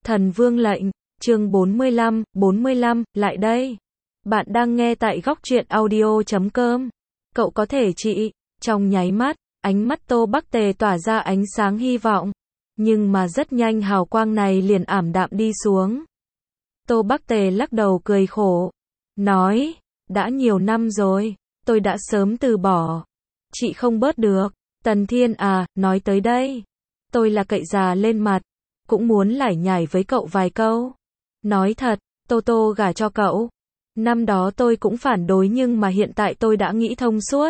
Thần Vương lệnh, chương 45, lại đây. Bạn đang nghe tại góc truyện audio.com. Cậu có thể chị, trong nháy mắt, ánh mắt Tô Bắc Tề tỏa ra ánh sáng hy vọng. Nhưng mà rất nhanh hào quang này liền ảm đạm đi xuống. Tô Bắc Tề lắc đầu cười khổ. Nói, đã nhiều năm rồi, tôi đã sớm từ bỏ. Chị không bớt được. Tần Thiên à, nói tới đây. Tôi là cậy già lên mặt. Cũng muốn lải nhải với cậu vài câu. Nói thật, Tô Tô gả cho cậu. Năm đó tôi cũng phản đối nhưng mà hiện tại tôi đã nghĩ thông suốt.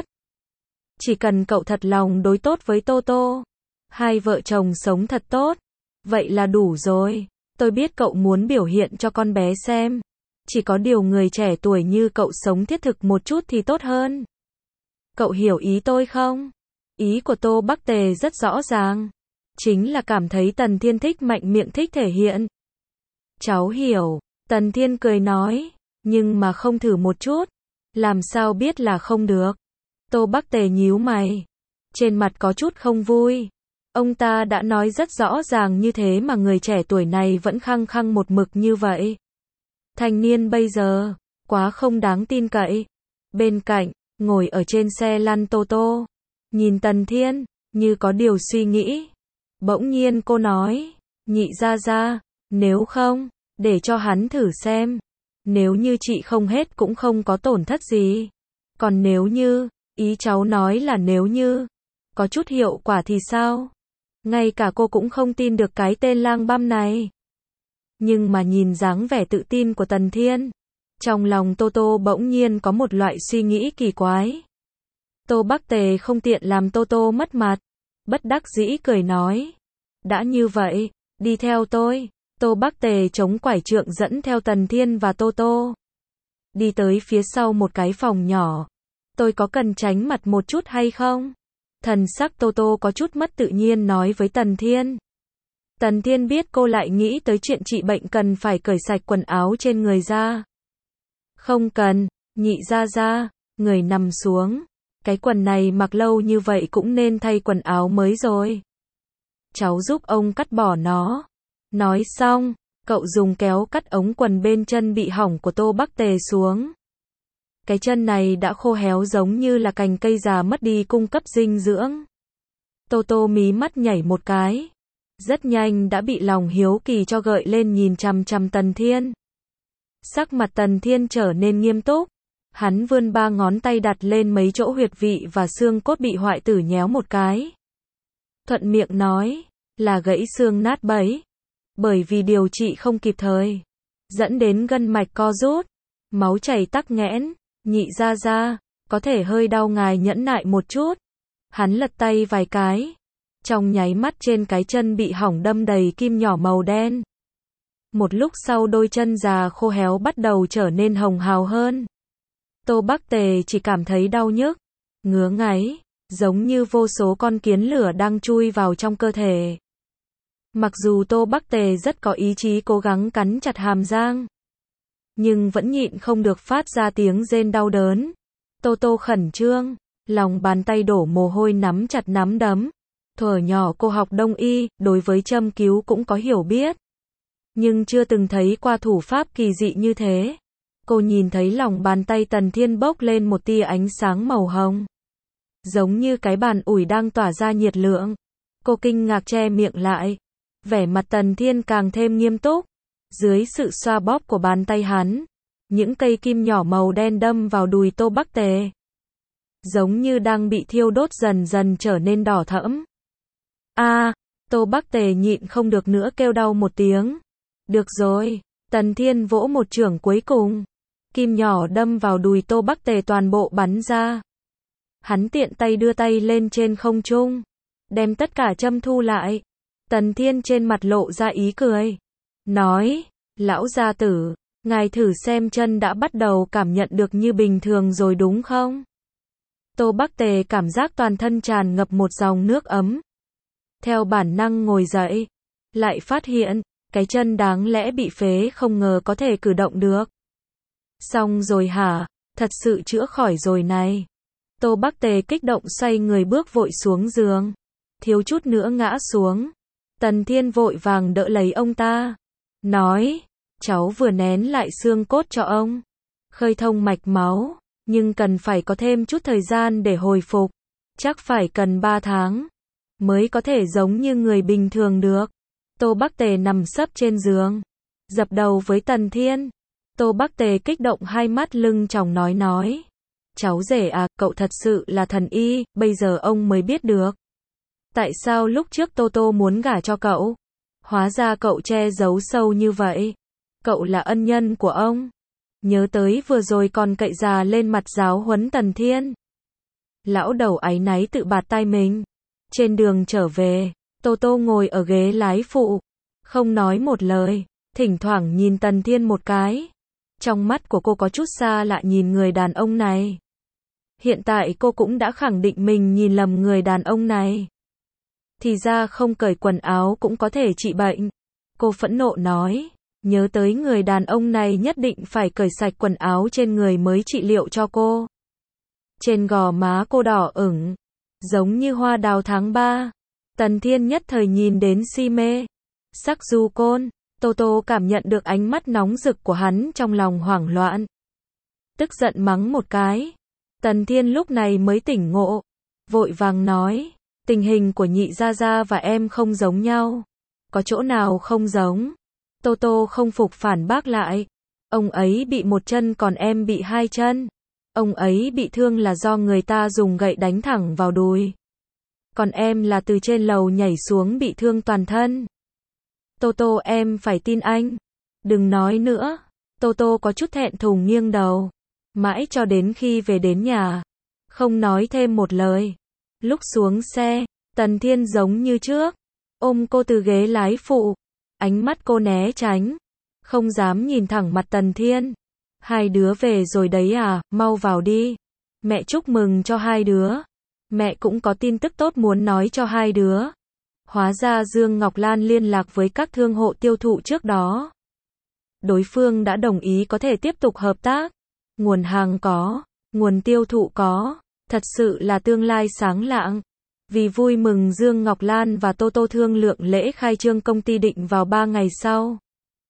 Chỉ cần cậu thật lòng đối tốt với Tô Tô. Hai vợ chồng sống thật tốt. Vậy là đủ rồi. Tôi biết cậu muốn biểu hiện cho con bé xem. Chỉ có điều người trẻ tuổi như cậu sống thiết thực một chút thì tốt hơn. Cậu hiểu ý tôi không? Ý của Tô Bắc Tề rất rõ ràng. Chính là cảm thấy Tần Thiên thích mạnh miệng thích thể hiện. Cháu hiểu. Tần Thiên cười nói. Nhưng mà không thử một chút. Làm sao biết là không được. Tô Bắc Tề nhíu mày. Trên mặt có chút không vui. Ông ta đã nói rất rõ ràng như thế mà người trẻ tuổi này vẫn khăng khăng một mực như vậy. Thanh niên bây giờ, quá không đáng tin cậy. Bên cạnh, ngồi ở trên xe lăn Tô Tô. Nhìn Tần Thiên, như có điều suy nghĩ. Bỗng nhiên cô nói, nhị gia gia, nếu không, để cho hắn thử xem. Nếu như chị không hết cũng không có tổn thất gì. Còn nếu như, ý cháu nói là nếu như, có chút hiệu quả thì sao? Ngay cả cô cũng không tin được cái tên lang băm này. Nhưng mà nhìn dáng vẻ tự tin của Tần Thiên, trong lòng Tô Tô bỗng nhiên có một loại suy nghĩ kỳ quái. Tô Bắc Tề không tiện làm Tô Tô mất mặt. Bất đắc dĩ cười nói. Đã như vậy, đi theo tôi. Tô Bắc Tề chống quải trượng dẫn theo Tần Thiên và Tô Tô. Đi tới phía sau một cái phòng nhỏ. Tôi có cần tránh mặt một chút hay không? Thần sắc Tô Tô có chút mất tự nhiên nói với Tần Thiên. Tần Thiên biết cô lại nghĩ tới chuyện trị bệnh cần phải cởi sạch quần áo trên người ra. Không cần, nhị gia gia, người nằm xuống. Cái quần này mặc lâu như vậy cũng nên thay quần áo mới rồi. Cháu giúp ông cắt bỏ nó. Nói xong, cậu dùng kéo cắt ống quần bên chân bị hỏng của Tô Bắc Tề xuống. Cái chân này đã khô héo giống như là cành cây già mất đi cung cấp dinh dưỡng. Tô Tô mí mắt nhảy một cái. Rất nhanh đã bị lòng hiếu kỳ cho gợi lên nhìn chằm chằm Tần Thiên. Sắc mặt Tần Thiên trở nên nghiêm túc. Hắn vươn ba ngón tay đặt lên mấy chỗ huyệt vị và xương cốt bị hoại tử nhéo một cái. Thuận miệng nói, là gãy xương nát bấy. Bởi vì điều trị không kịp thời, dẫn đến gân mạch co rút, máu chảy tắc nghẽn. Nhị gia gia, có thể hơi đau ngài nhẫn nại một chút. Hắn lật tay vài cái. Trong nháy mắt trên cái chân bị hỏng đâm đầy kim nhỏ màu đen. Một lúc sau đôi chân già khô héo bắt đầu trở nên hồng hào hơn. Tô Bắc Tề chỉ cảm thấy đau nhức, ngứa ngáy, giống như vô số con kiến lửa đang chui vào trong cơ thể. Mặc dù Tô Bắc Tề rất có ý chí cố gắng cắn chặt hàm răng, nhưng vẫn nhịn không được phát ra tiếng rên đau đớn. Tô Tô khẩn trương, lòng bàn tay đổ mồ hôi nắm chặt nắm đấm. Thuở nhỏ cô học đông y, đối với châm cứu cũng có hiểu biết. Nhưng chưa từng thấy qua thủ pháp kỳ dị như thế. Cô nhìn thấy lòng bàn tay Tần Thiên bốc lên một tia ánh sáng màu hồng. Giống như cái bàn ủi đang tỏa ra nhiệt lượng. Cô kinh ngạc che miệng lại. Vẻ mặt Tần Thiên càng thêm nghiêm túc. Dưới sự xoa bóp của bàn tay hắn, những cây kim nhỏ màu đen đâm vào đùi Tô Bắc Tề. Giống như đang bị thiêu đốt dần dần trở nên đỏ thẫm. Tô Bắc Tề nhịn không được nữa kêu đau một tiếng. Được rồi, Tần Thiên vỗ một chưởng cuối cùng. Kim nhỏ đâm vào đùi Tô Bắc Tề toàn bộ bắn ra. Hắn tiện tay đưa tay lên trên không trung, đem tất cả châm thu lại. Tần Thiên trên mặt lộ ra ý cười. Nói, lão gia tử, ngài thử xem chân đã bắt đầu cảm nhận được như bình thường rồi đúng không? Tô Bắc Tề cảm giác toàn thân tràn ngập một dòng nước ấm. Theo bản năng ngồi dậy, lại phát hiện, cái chân đáng lẽ bị phế không ngờ có thể cử động được. Xong rồi hả, thật sự chữa khỏi rồi này. Tô Bắc Tề kích động xoay người bước vội xuống giường. Thiếu chút nữa ngã xuống. Tần Thiên vội vàng đỡ lấy ông ta. nói, cháu vừa nén lại xương cốt cho ông, khơi thông mạch máu, nhưng cần phải có thêm chút thời gian để hồi phục, chắc phải cần 3 tháng, mới có thể giống như người bình thường được. Tô Bắc Tề nằm sấp trên giường, dập đầu với Tần Thiên. Tô Bắc Tề kích động hai mắt lưng tròng nói. Cháu rể à, cậu thật sự là thần y, bây giờ ông mới biết được. Tại sao lúc trước Tô Tô muốn gả cho cậu? Hóa ra cậu che giấu sâu như vậy. Cậu là ân nhân của ông. Nhớ tới vừa rồi còn cậy già lên mặt giáo huấn Tần Thiên. Lão đầu áy náy tự bạt tai mình. Trên đường trở về, Tô Tô ngồi ở ghế lái phụ, không nói một lời, thỉnh thoảng nhìn Tần Thiên một cái. Trong mắt của cô có chút xa lạ nhìn người đàn ông này. Hiện tại cô cũng đã khẳng định mình nhìn lầm người đàn ông này. Thì ra không cởi quần áo cũng có thể trị bệnh. Cô phẫn nộ nói, nhớ tới người đàn ông này nhất định phải cởi sạch quần áo trên người mới trị liệu cho cô. Trên gò má cô đỏ ửng, giống như hoa đào tháng 3. Tần Thiên nhất thời nhìn đến si mê. Sắc du côn, Tô Tô cảm nhận được ánh mắt nóng rực của hắn trong lòng hoảng loạn. Tức giận mắng một cái. Tần Thiên lúc này mới tỉnh ngộ, vội vàng nói, tình hình của nhị gia gia và em không giống nhau. Có chỗ nào không giống? Tô Tô không phục phản bác lại. Ông ấy bị một chân còn em bị 2 chân. Ông ấy bị thương là do người ta dùng gậy đánh thẳng vào đùi. Còn em là từ trên lầu nhảy xuống bị thương toàn thân. Tô Tô em phải tin anh. Đừng nói nữa. Tô Tô có chút thẹn thùng nghiêng đầu. Mãi cho đến khi về đến nhà. Không nói thêm một lời. Lúc xuống xe, Tần Thiên giống như trước. Ôm cô từ ghế lái phụ. Ánh mắt cô né tránh. Không dám nhìn thẳng mặt Tần Thiên. Hai đứa về rồi đấy à, mau vào đi. Mẹ chúc mừng cho hai đứa. Mẹ cũng có tin tức tốt muốn nói cho hai đứa. Hóa ra Dương Ngọc Lan liên lạc với các thương hộ tiêu thụ trước đó. Đối phương đã đồng ý có thể tiếp tục hợp tác. Nguồn hàng có, nguồn tiêu thụ có, thật sự là tương lai sáng lạng. Vì vui mừng Dương Ngọc Lan và Tô Tô thương lượng lễ khai trương công ty định vào 3 ngày sau.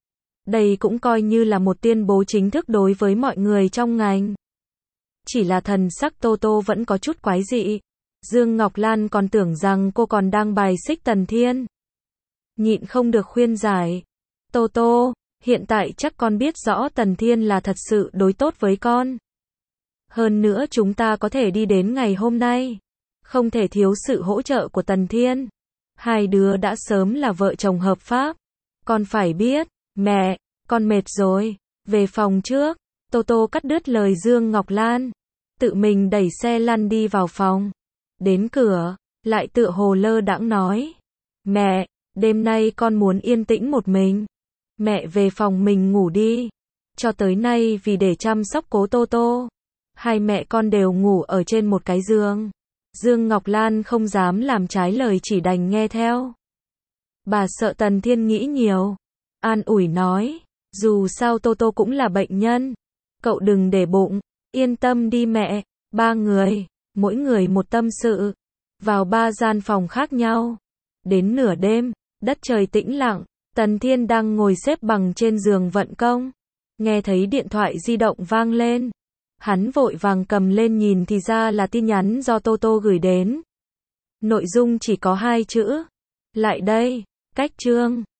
Đây cũng coi như là một tuyên bố chính thức đối với mọi người trong ngành. Chỉ là thần sắc Tô Tô vẫn có chút quái dị. Dương Ngọc Lan còn tưởng rằng cô còn đang bài xích Tần Thiên. Nhịn không được khuyên giải. Tô Tô, hiện tại chắc con biết rõ Tần Thiên là thật sự đối tốt với con. Hơn nữa chúng ta có thể đi đến ngày hôm nay. Không thể thiếu sự hỗ trợ của Tần Thiên. Hai đứa đã sớm là vợ chồng hợp pháp. Con phải biết, mẹ, con mệt rồi. Về phòng trước. Tô Tô cắt đứt lời Dương Ngọc Lan. Tự mình đẩy xe lăn đi vào phòng. Đến cửa, lại tựa hồ lơ đãng nói. Mẹ, đêm nay con muốn yên tĩnh một mình. Mẹ về phòng mình ngủ đi. Cho tới nay vì để chăm sóc cố Tô Tô, hai mẹ con đều ngủ ở trên một cái giường. Dương Ngọc Lan không dám làm trái lời chỉ đành nghe theo. Bà sợ Tần Thiên nghĩ nhiều. An ủi nói, dù sao Tô Tô cũng là bệnh nhân. Cậu đừng để bụng, yên tâm đi mẹ. 3 người, mỗi người một tâm sự. Vào 3 gian phòng khác nhau. Đến nửa đêm, đất trời tĩnh lặng. Tần Thiên đang ngồi xếp bằng trên giường vận công. Nghe thấy điện thoại di động vang lên. Hắn vội vàng cầm lên nhìn thì ra là tin nhắn do Tô Tô gửi đến. Nội dung chỉ có 2 chữ. Lại đây, cách chương.